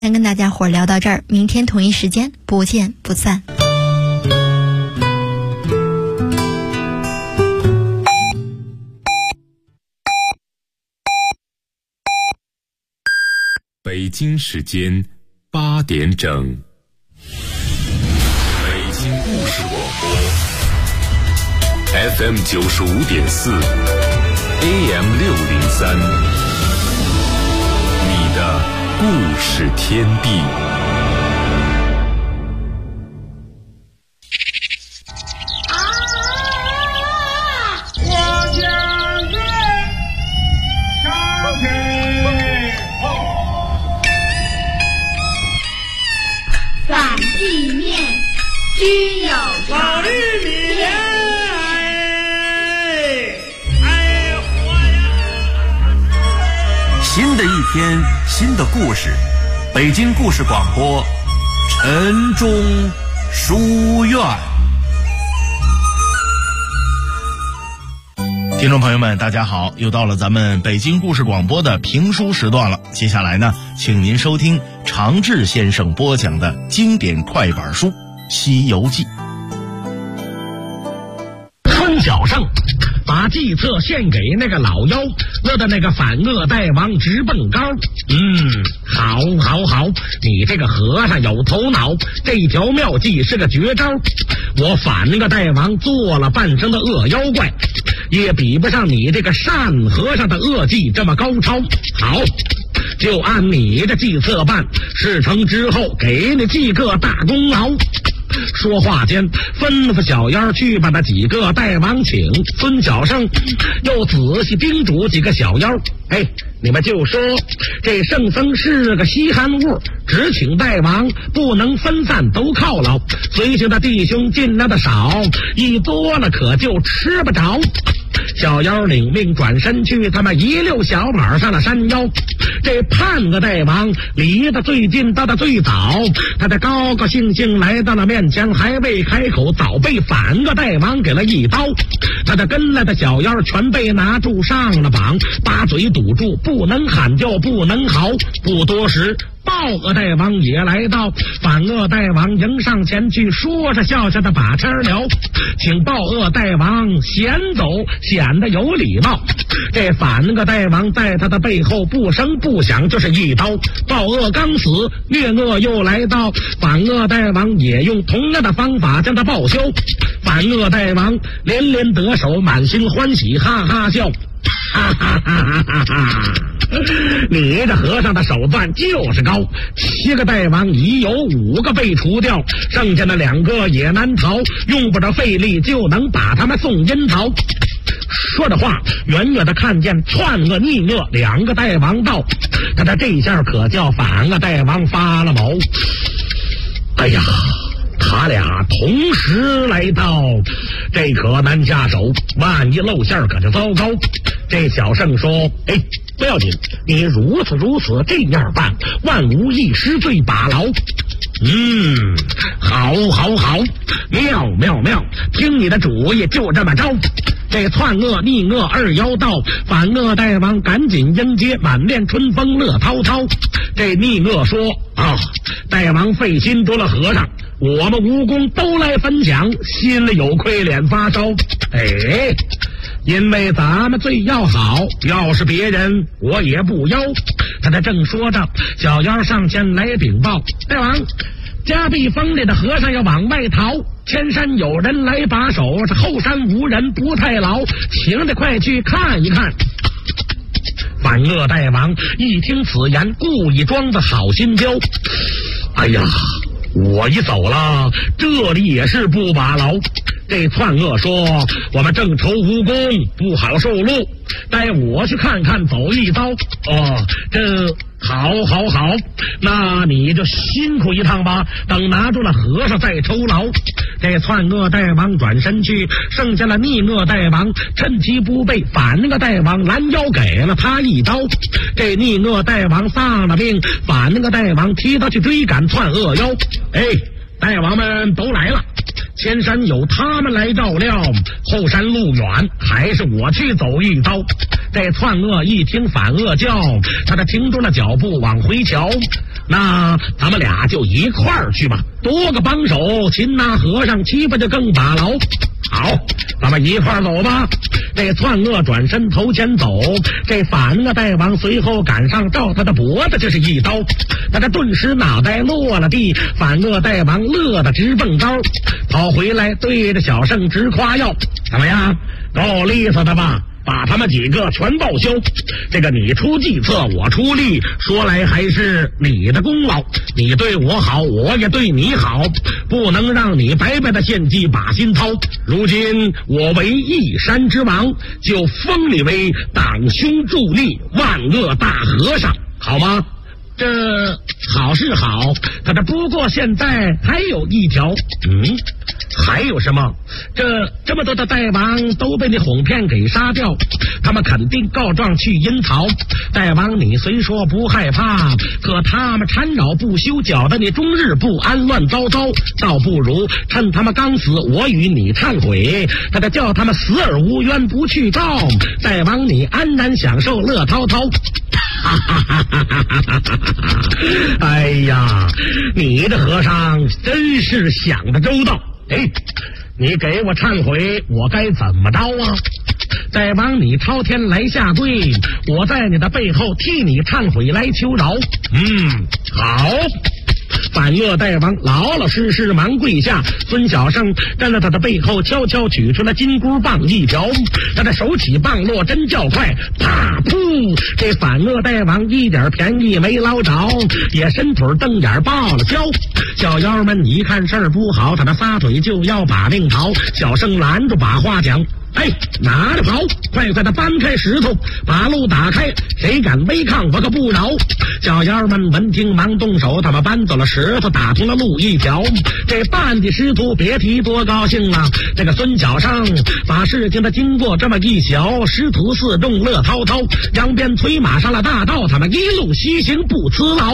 先跟大家伙聊到这儿，明天同一时间不见不散。 北京时间8点整，北京故事广播 FM 95.4 AM 603，你的故事天地。 老玉米莲， 新的一天，新的故事，北京故事广播，晨钟书院。听众朋友们，大家好，又到了咱们北京故事广播的评书时段了。接下来呢，请您收听常志先生播讲的经典快板书《西游记》。 孙小胜把计策献给那个老妖，乐得那个反恶大王直蹦高。好，你这个和尚有头脑，这条妙计是个绝招。我反那个大王做了半生的恶妖怪，也比不上你这个善和尚的恶计这么高超。好，就按你的计策办，事成之后给你记个大功劳。说话间，吩咐小妖去把那几个大王请。孙小胜又仔细叮嘱几个小妖：你们就说这圣僧是个稀罕物，只请大王，不能分散都犒劳。随行的弟兄尽量的少，一多了可就吃不着。小妖领命转身去，他们一溜小马上了山腰。这叛恶大王离得最近，到的最早，他的高高兴兴来到了面前，还未开口，早被反恶大王给了一刀。他的跟来的小妖全被拿住上了绑，把嘴堵住，不能喊叫，不能嚎。不多时，暴恶大王也来到，反恶大王迎上前去，说着笑笑的把车聊，请暴恶大王先走，显得有礼貌。这反恶大王在他的背后不声不响就是一刀。暴恶刚死，越恶又来到，反恶大王也用同样的方法将他报销。反恶大王连连得手，满心欢喜，哈哈笑，哈哈哈哈哈哈！你这和尚的手段就是高，7个大王已有5个被除掉，剩下的2个也难逃，用不着费力就能把他们送阴曹。说着话，远远的看见篡恶逆恶2个大王到，他的这下可叫反恶大王发了毛。他俩同时来到，这可难下手，万一露馅可就糟糕。这小胜说：不要紧，你如此这样办，万无一失，最把牢。好，妙，听你的主意，就这么着。这篡恶逆恶2妖到，反恶大王赶紧迎接，满面春风乐滔滔。这逆恶说：大王费心捉了和尚，我们无功都来分享，心里有亏，脸发烧。因为咱们最要好，要是别人我也不要。他在正说着，小妖上前来禀报：大王，加壁峰里的和尚要往外逃，前山有人来把守，这后山无人不太牢，请得快去看一看。反恶大王一听此言，故意装的好心焦。我一走了，这里也是不把牢。这篡恶说：我们正愁无功，不好受禄，带我去看看，走一遭。好，那你就辛苦一趟吧，等拿住了和尚再抽牢。这篡恶大王转身去，剩下了逆恶大王，趁其不备，反恶大王拦腰给了他一刀。这逆恶大王丧了命，反恶大王替他去追赶篡恶妖。大王们都来了，前山有他们来照料，后山路远，还是我去走一遭。这篡恶一听反恶叫，他停住了脚步往回瞧， 那咱们俩就一块儿去吧，多个帮手，擒拿和尚欺负就更把牢。好，咱们一块儿走吧。这篡恶转身头前走，这反恶大王随后赶上，照他的脖子就是一刀，他这顿时脑袋落了地，反恶大王乐得直蹦高，跑回来对着小圣直夸耀：怎么样，够利索的吧？把他们几个全报销，这个你出计策，我出力，说来还是你的功劳。你对我好，我也对你好，不能让你白白的献计把心操。如今我为一山之王，就封你为党兄助力万恶大和尚，好吗？这好是好，可这不过现在还有一条。还有什么？这么多的大王都被你哄骗给杀掉，他们肯定告状去阴曹。大王你虽说不害怕，可他们缠绕不休，搅得你终日不安，乱糟糟。倒不如趁他们刚死，我与你忏悔，他得叫他们死而无冤，不去告。大王你安然享受，乐滔滔。哎呀，你的和尚真是想得周到。你给我忏悔，我该怎么着啊？再往你朝天来下跪，我在你的背后替你忏悔来求饶。好。反恶大王老老实实忙跪下，孙小圣站在他的背后，悄悄取出了金箍棒一条，他的手起棒落，真叫快，啪噗！这反恶大王一点便宜没捞着，也伸腿瞪眼报了销。小妖们一看事儿不好，他的撒腿就要把命逃，小圣拦住把话讲：拿着跑，快快的搬开石头，把路打开，谁敢违抗我可不饶。小妖们闻听忙动手，他们搬走了石头，打通了路一条。这半地师徒别提多高兴了。这个孙小圣把事情的经过这么一瞧，师徒四众乐滔滔，扬鞭催马上了大道，他们一路西行不辞劳。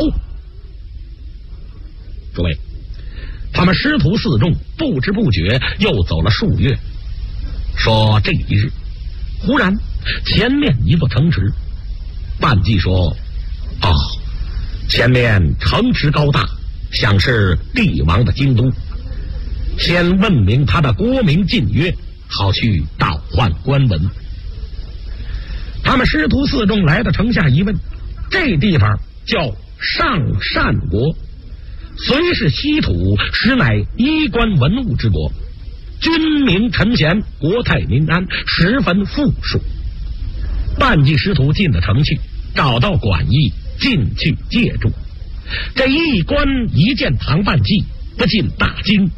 诸位，他们师徒四众不知不觉又走了数月。说这一日，忽然前面一座城池，半骑说：前面城池高大，想是帝王的京都，先问明他的国名禁约，好去倒换官文。他们师徒四众来到城下一问，这地方叫上善国，虽是稀土，实乃衣冠文物之国，君民臣贤，国泰民安，十分富庶。半骑师徒进了城去，找到管驿，进去借住。这驿官一见唐半骑，不禁大惊：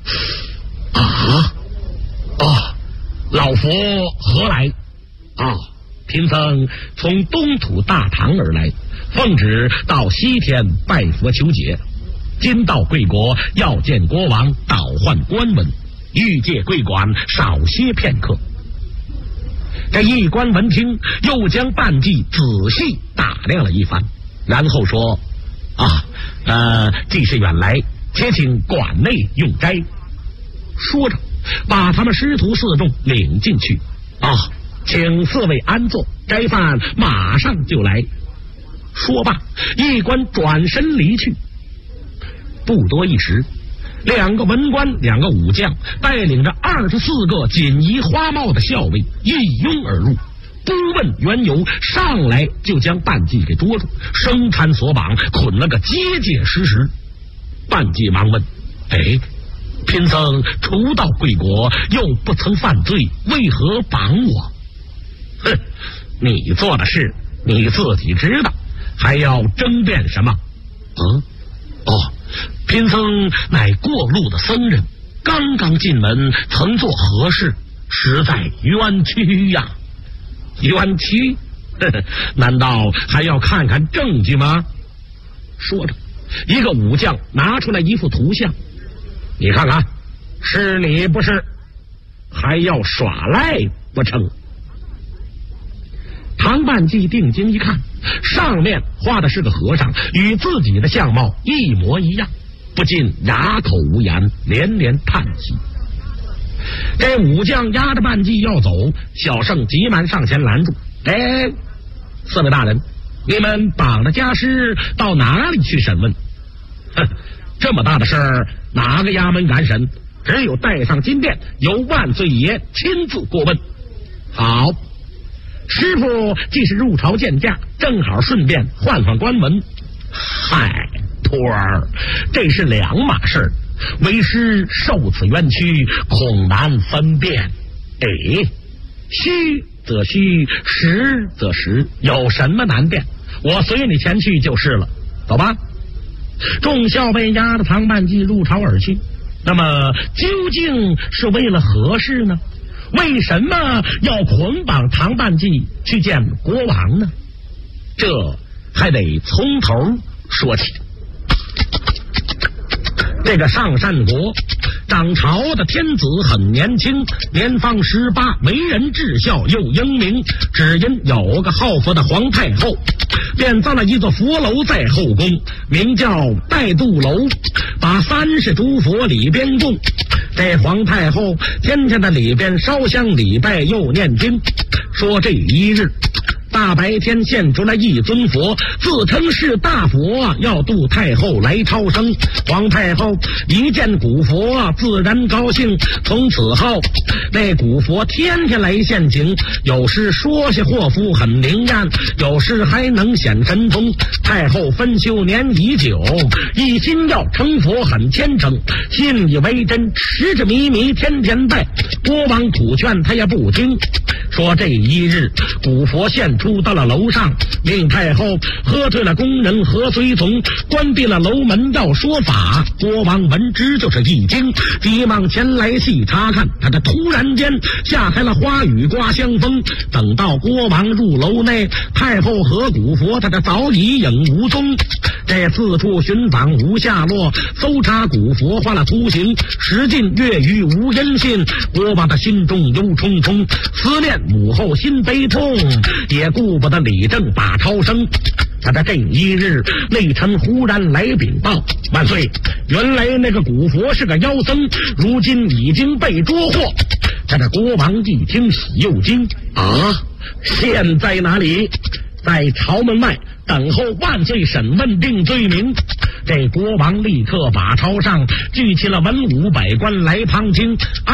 老佛何来？贫僧从东土大唐而来，奉旨到西天拜佛求解，今到贵国要见国王，倒换官文，欲借贵馆少歇片刻。这驿官闻听，又将半骑仔细打量了一番，然后说：既是远来，且请馆内用斋。说着把他们师徒四众领进去。请四位安坐，斋饭马上就来。说罢，驿官转身离去。不多一时，两个文官，两个武将，带领着24个锦衣花帽的校尉一拥而入，不问缘由，上来就将半骑给捉住，生缠索绑，捆了个结结实实。半骑忙问：贫僧初到贵国，又不曾犯罪，为何绑我？你做的事你自己知道，还要争辩什么？贫僧乃过路的僧人，刚刚进门，曾做何事，实在冤屈呀。冤屈？难道还要看看证据吗？说着，一个武将拿出来一幅图像，你看看，是你不是？还要耍赖不成？唐半骑定睛一看，上面画的是个和尚，与自己的相貌一模一样，不禁哑口无言，连连叹息。这武将押着半骑要走，小圣急忙上前拦住：四位大人，你们绑着家师到哪里去审问？ 这么大的事儿，哪个衙门敢审？只有带上金殿，由万岁爷亲自过问。好，师傅既是入朝见驾，正好顺便换官文。嗨，徒儿，这是两码事，为师受此冤屈，恐难分辨。虚则虚，实则实，有什么难辨？我随你前去就是了。走吧。众校尉押着唐半骑入朝而去。那么究竟是为了何事呢？为什么要捆绑唐半骑去见国王呢？这还得从头说起。这个上善国掌朝的天子很年轻，年方18，为人至孝又英明，只因有个好佛的皇太后，便造了一座佛楼在后宫，名叫带度楼，把30诸佛里边供。这皇太后天天在里边烧香礼拜又念经。说这一日大白天现出来一尊佛，自称是大佛，要度太后来超生。皇太后一见古佛自然高兴，从此后那古佛天天来献情，有时说些祸福很灵验，有时还能显神通。太后分修年已久，一心要成佛很虔诚，信以为真，持着迷天天拜。国王苦劝他也不听。说这一日古佛现出到了楼上，命太后喝退了工人和随从，关闭了楼门要说法。国王闻之就是一惊，急忙前来细查看。他这突然间下开了花雨刮香风，等到国王入楼内，太后和古佛他这早已影无踪。这四处寻访无下落，搜查古佛换了图形，时近月余无音信。国王的心中忧忡忡，思念母后心悲痛，也顾不得理政把超生。他在这一日，内臣忽然来禀报：万岁，原来那个古佛是个妖僧，如今已经被捉获。这国王一听喜又惊啊！现在哪里？在朝门外等候万岁审问定罪名。这国王立刻把朝上聚齐了文武百官来旁听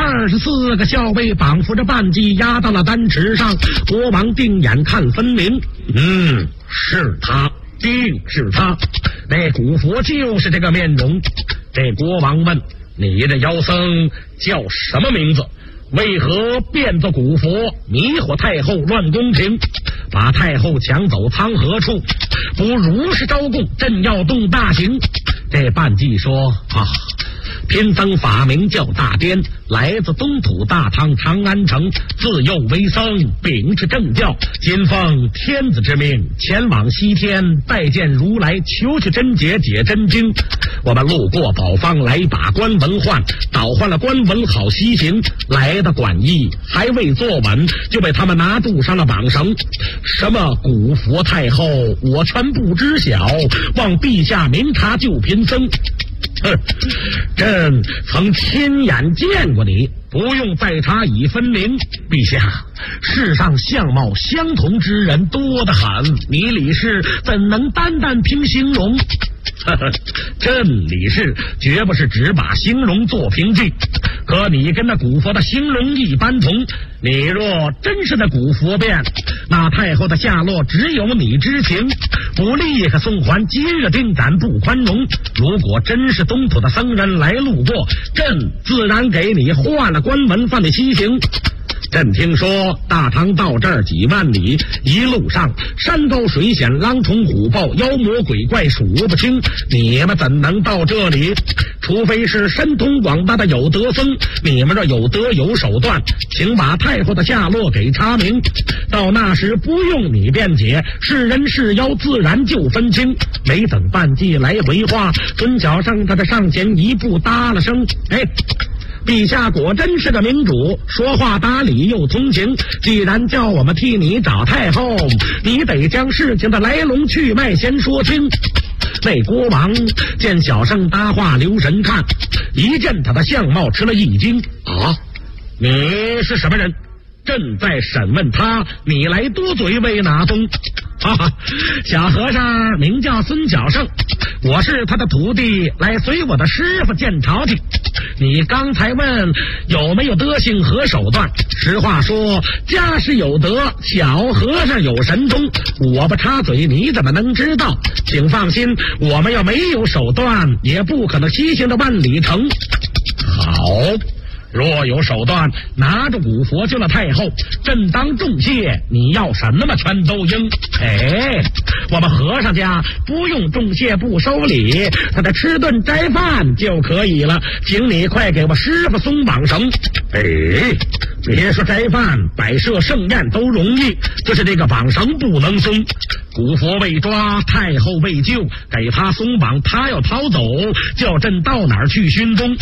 ，24个校尉绑扶着半骑押到了丹池上。国王定眼看分明，是他，定是他，那古佛就是这个面容。这国王问：你这妖僧叫什么名字？为何变作古佛，迷惑太后，乱宫廷，把太后抢走仓河处？不如实招供，朕要动大刑。这半骑说：贫僧法名叫大颠，来自东土大唐长安城，自幼为僧，秉持正教，今奉天子之命前往西天拜见如来，求取真解，解真经。我们路过宝方，来把官文换，倒换了官文好西行。来的管驿还未坐稳，就被他们拿住上了绑绳。什么古佛太后，我全不知晓，望陛下明察救贫僧。朕曾亲眼见过你，不用再查已分明。陛下，世上相貌相同之人多得很，你李氏怎能单凭形容？朕李氏绝不是只把形容做凭据，可你跟那古佛的形容一般同。你若真是那古佛变，那太后的下落只有你知情，不立刻送还，今日定斩不宽容。如果真是东土的僧人来路过，朕自然给你换了官文，放你西行。朕听说大唐到这儿几万里，一路上山高水险，狼虫虎豹，妖魔鬼怪数不清，你们怎能到这里？除非是神通广大的有德僧，你们这有德有手段，请把太后的下落给查明。到那时不用你辩解，是人是妖自然就分清。没等半骑来回话，准脚上他的上前一步搭了声：陛下果真是个明主，说话打理又通情。既然叫我们替你找太后，你得将事情的来龙去脉先说清。那国王见小生搭话留神看，一见他的相貌吃了一惊：你是什么人？朕在审问他，你来多嘴为哪宗？ 哈哈，小和尚名叫孙小胜，我是他的徒弟，来随我的师傅见朝廷。你刚才问有没有德行和手段，实话说，家是有德，小和尚有神通，我不插嘴你怎么能知道？请放心，我们要没有手段，也不可能西行的万里城。好，若有手段，拿着古佛救了太后，朕当重谢，你要什么全都应。哎，我们和尚家不用重谢不收礼，他的吃顿斋饭就可以了，请你快给我师傅松绑绳。哎，别说斋饭，摆设盛宴都容易，就是这个绑绳不能松。古佛未抓，太后未救，给他松绑，他要逃走，叫朕到哪儿去寻踪？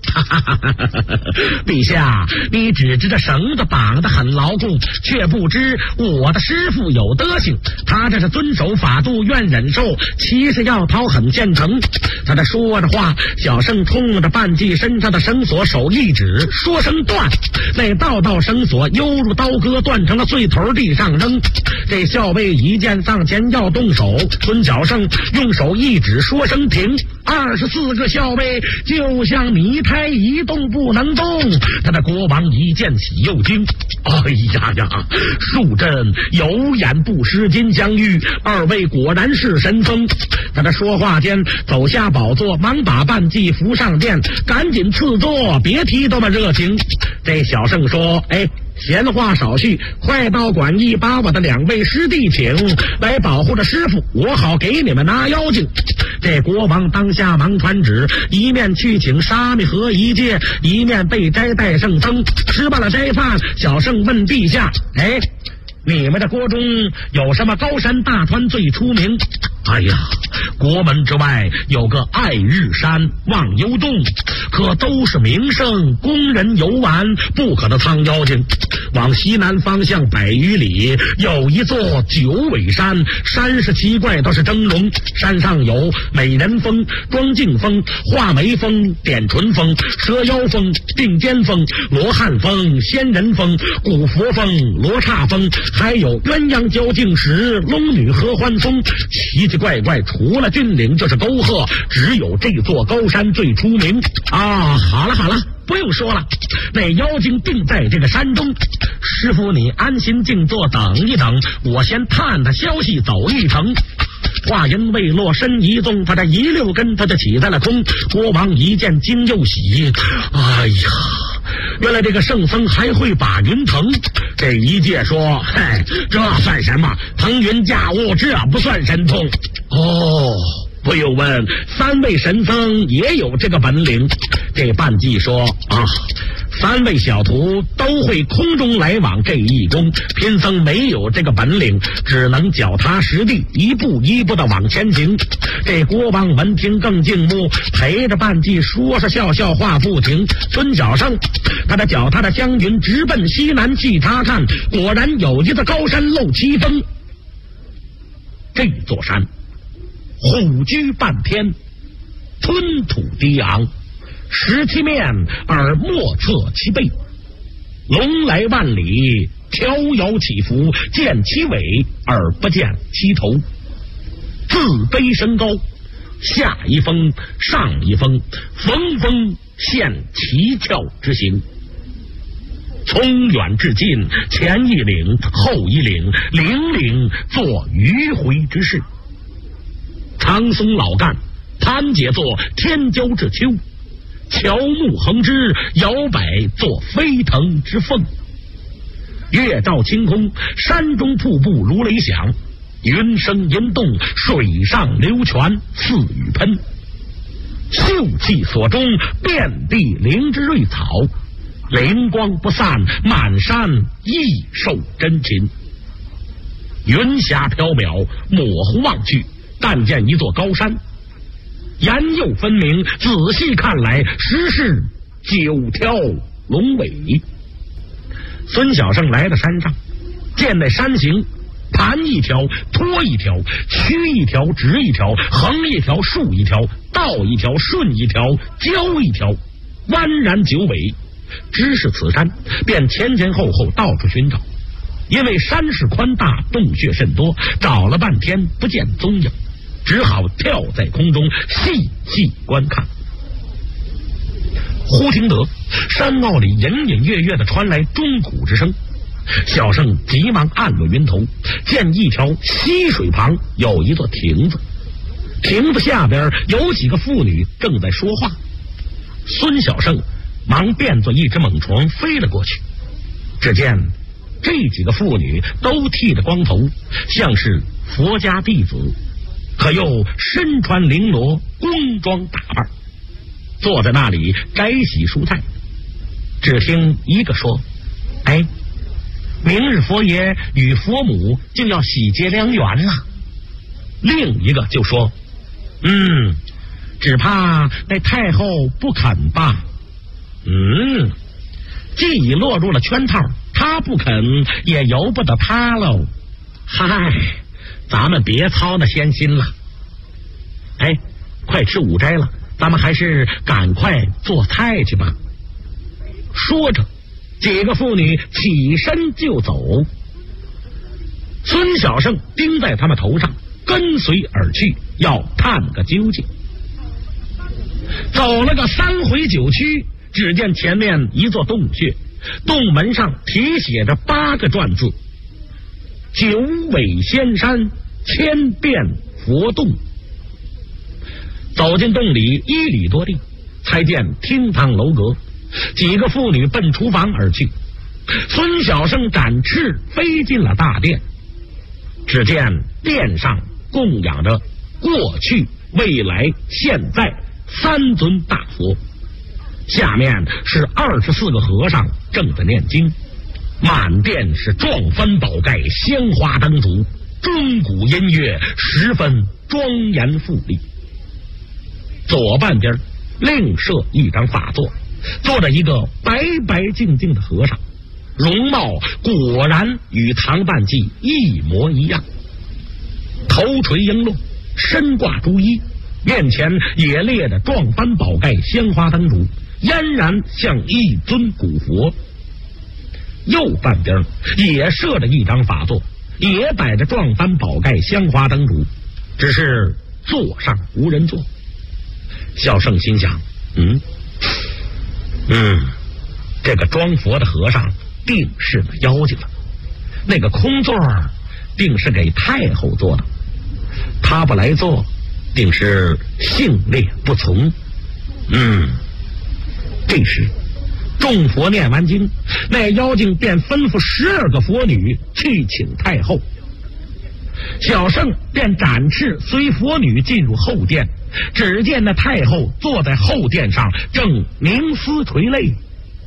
陛下，你只知这绳子绑得很牢固，却不知我的师傅有德行，他这是遵守法度，愿忍受，其实要逃很现成。他这说着话，小圣冲着半骑身上的绳索手一指，说声断，那道绳索犹如刀割，断成了碎头，地上扔。这校尉一见上前要动手，孙小胜用手一指，说声停。24个校尉就像泥胎一动不能动。他的国王一见喜又惊，哎呀呀，恕朕有眼不识金镶玉，二位果然是神僧。他的说话间走下宝座，忙把半骑扶上殿，赶紧赐座，别提多么热情。这小圣说，哎，闲话少叙，快到馆驿把我的2位师弟请来保护着师傅，我好给你们拿妖精。这国王当下忙传旨，一面去请沙弥和一介，一面被斋带圣僧。吃罢了斋饭，小圣问陛下，哎，你们的国中有什么高山大川最出名？哎呀，国门之外有个爱日山、忘忧洞，可都是名胜，供人游玩，不可能藏妖精。往西南方向100余里有一座九尾山，山是奇怪，倒是峥嵘。山上有美人峰、庄敬峰、画眉峰、点唇峰、蛇妖峰、定尖峰、罗汉峰、仙人峰、古佛峰、罗刹峰，还有鸳鸯交境石、龙女合欢峰。奇奇怪怪，除了峻岭就是沟壑，只有这座高山最出名啊！好了，不用说了，那妖精定在这个山中。师傅，你安心静坐，等一等，我先探他消息，走一程。话音未落，身一动，他这一溜根他就起在了空。国王一见惊又喜，哎呀，原来这个圣僧还会把云腾。这一介说，嗨，这算什么？腾云驾雾，这不算神通哦。不用问，3位神僧也有这个本领。这半骑说啊，3位小徒都会空中来往这一功，贫僧没有这个本领，只能脚踏实地，一步一步的往前行。这国王闻听更敬慕，陪着半骑说笑笑话不停。孙小胜他的脚踏的湘云直奔西南去查看，果然有一座高山露奇峰。这座山虎踞半天，吞吐低昂，拾其面而莫测其背，龙来万里，飘摇起伏，见其尾而不见其头。自卑升高，下一峰上一峰，峰峰现奇峭之形。从远至近，前一岭后一岭，岭岭作迂回之势。长松老干，攀结作天骄之丘；乔木横枝，摇摆作飞腾之凤。月照清空，山中瀑布如雷响，云声银动，水上流泉似雨喷。秀气所中，遍地灵芝瑞草，灵光不散，满山异兽珍禽。云霞缥缈，模糊望去，但见一座高山，沿右分明，仔细看来，实是9条龙尾。孙小胜来到山上，见那山形，盘一条，托一条，曲一条，直一条，横一条，竖一条，倒一条，顺一条，交一条，蜿然9尾。知是此山，便前前后后到处寻找。 因为山势宽大，洞穴甚多，找了半天不见踪影，只好跳在空中细细观看。忽听得山坳里隐隐约约的传来钟鼓之声，小圣急忙按落云头，见一条溪水旁有一座亭子，亭子下边有几个妇女正在说话。孙小圣忙变作一只猛虫飞了过去，只见这几个妇女都剃着光头，像是佛家弟子，可又身穿绫罗，宫装打扮，坐在那里摘洗蔬菜。只听一个说：“哎，明日佛爷与佛母就要喜结良缘了。”另一个就说：“只怕那太后不肯吧。既已落入了圈套，他不肯也由不得他喽。嗨，咱们别操那闲心了。哎，快吃午斋了，咱们还是赶快做菜去吧。”说着，几个妇女起身就走。孙小圣盯在他们头上，跟随而去，要探个究竟。走了个3回9曲，只见前面一座洞穴，洞门上题写着8个篆字：“九尾仙山，千变佛洞。”走进洞里1里多地，才见厅堂楼阁，几个妇女奔厨房而去。孙小圣展翅飞进了大殿，只见殿上供养着过去、未来、现在3尊大佛，下面是24个和尚正在念经，满殿是撞翻宝盖，鲜花灯烛，钟鼓音乐十分庄严富丽。左半边另设一张法座，坐着一个白白净净的和尚，容貌果然与唐半记一模一样，头垂璎珞，身挂朱衣，面前也列着撞翻宝盖，鲜花灯烛，俨然像一尊古佛。右半边也设着一张法座，也摆着撞翻宝盖，鲜花灯烛，只是座上无人坐。小圣心想，这个装佛的和尚定是个妖精了，那个空座定是给太后坐的，他不来坐，定是性烈不从。这时众佛念完经，那妖精便吩咐12个佛女去请太后。小圣便展翅随佛女进入后殿，只见那太后坐在后殿上，正冥思垂泪。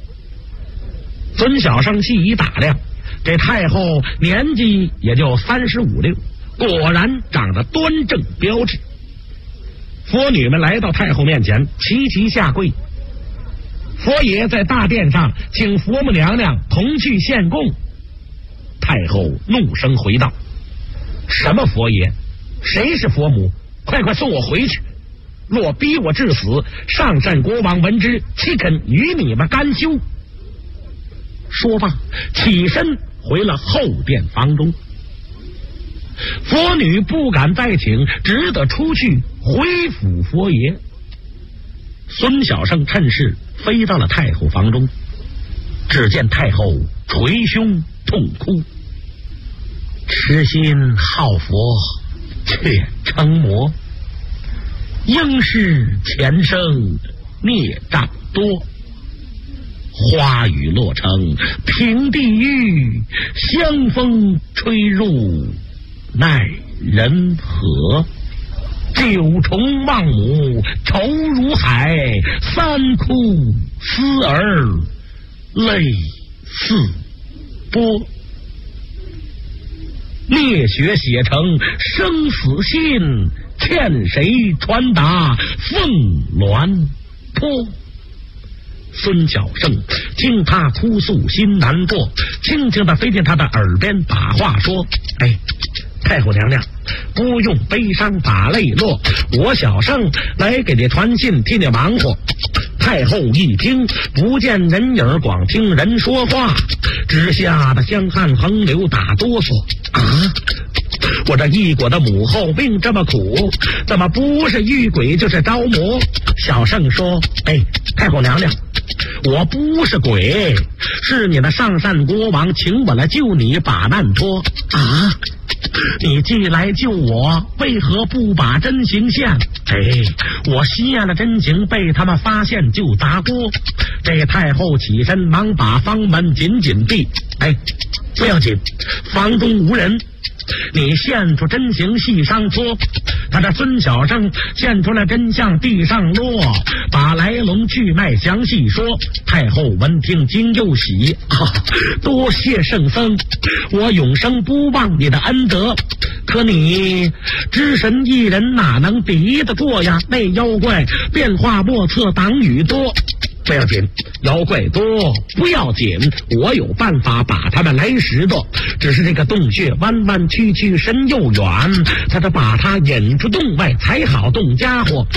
孙小圣细一打量，这太后年纪也就35、6，果然长得端正标致。佛女们来到太后面前，齐齐下跪。佛爷在大殿上请佛母娘娘同去献供。太后怒声回道：“什么佛爷？谁是佛母？快快送我回去！若逼我致死，上善国王闻之，岂肯与你们甘休？”说罢，起身回了后殿房中。佛女不敢再请，只得出去回府佛爷。孙小圣趁势飞到了太后房中，只见太后捶胸痛哭：“痴心好佛，却成魔；应是前生孽障多。花雨落成平地狱，香风吹入奈人何。九重望母愁如海，三哭思儿泪似波。烈血写成生死信，欠谁传达凤鸾坡。”孙小圣听他哭诉心难过，轻轻地飞进他的耳边把话说：“哎，太后娘娘，不用悲伤把泪落，我小圣来给你传信，替你忙活。 太后一听，不见人影，光听人说话，只吓得香汗横流，打哆嗦。我这一国的母后病这么苦，怎么不是遇鬼就是招魔？小圣说：太后娘娘，我不是鬼，是你的上善国王请我来救你把难脱。你既来救我，为何不把真情现？我卸了真情，被他们发现就砸锅。这太后起身，忙把房门紧紧闭。不要紧，房中无人。你现出真情细商撮，他的孙小生现出了真相地上落，把来龙去脉详细说。太后闻听惊又喜，多谢圣僧，我永生不忘你的恩德。可你只身一人哪能敌得过呀？那妖怪变化莫测，挡雨多。不要紧，妖怪多不要紧，我有办法把他们来拾掇。只是这个洞穴弯弯曲曲，深又远，他得把他引出洞外才好动家伙。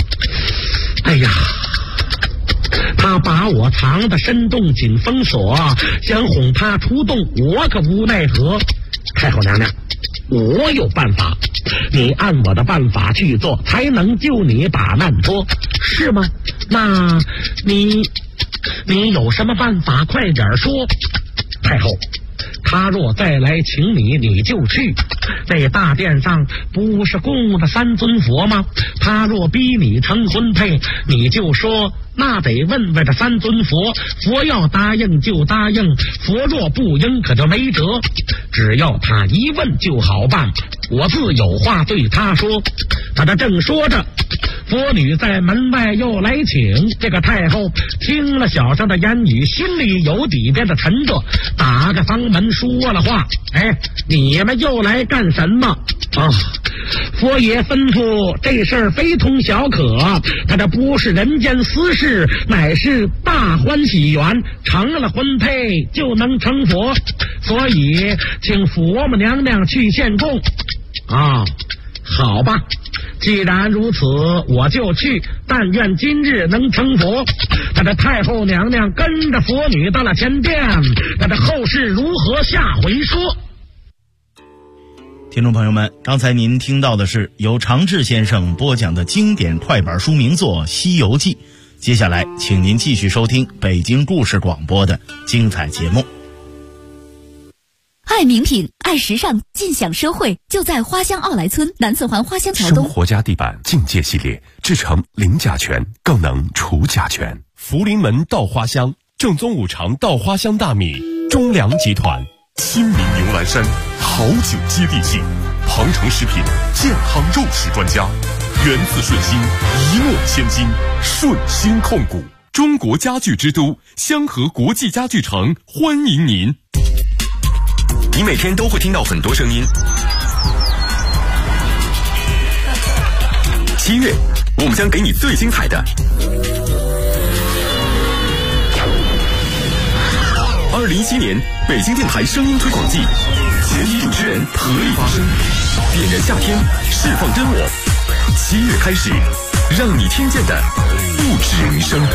他把我藏的深洞紧封锁，想哄他出洞，我可无奈何。太后娘娘，我有办法，你按我的办法去做，才能救你把难脱，是吗？那你有什么办法？快点说。太后，他若再来请你，你就去。那大殿上不是供的三尊佛吗？他若逼你成婚配，你就说那得问问这三尊佛，佛要答应就答应，佛若不应可就没辙。只要他一问就好办，我自有话对他说。他这正说着，佛女在门外又来请。这个太后听了小生的言语，心里有底边的沉着，打开房门说了话：你们又来干什么？佛爷吩咐，这事儿非同小可，他这不是人间私事，乃是大欢喜缘，成了婚配就能成佛，所以请佛母娘娘去献供。好吧，既然如此，我就去，但愿今日能成佛。他的太后娘娘跟着佛女到了前殿，他的后事如何，下回说。 听众朋友们，刚才您听到的是由常志先生播讲的经典快板书名作《西游记》，接下来请您继续收听北京故事广播的精彩节目。 爱名品，爱时尚，尽享社会，就在花乡奥莱村南四环花乡桥东。 生活家地板境界系列，制成零甲醛，更能除甲醛。福临门稻花香，正宗五常稻花香大米，中粮集团。新民牛栏山，好酒接地气。庞城食品健康肉食专家，源自顺心，一诺千金，顺心控股。中国家具之都香河国际家具城欢迎您。你每天都会听到很多声音。7月，我们将给你最精彩的。2017年北京电台声音推广季，全体主持人合力发声，点燃夏天，释放真我。7月开始，让你听见的不止余声。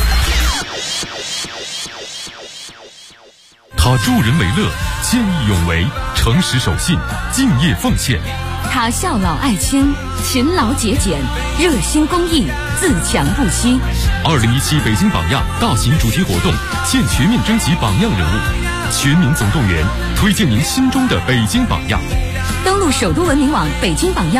他助人为乐，见义勇为，诚实守信，敬业奉献。 他孝老爱亲，勤劳节俭，热心公益，自强不息。 2017北京榜样大型主题活动现全面征集榜样人物，全民总动员，推荐您心中的北京榜样。 登录首都文明网北京榜样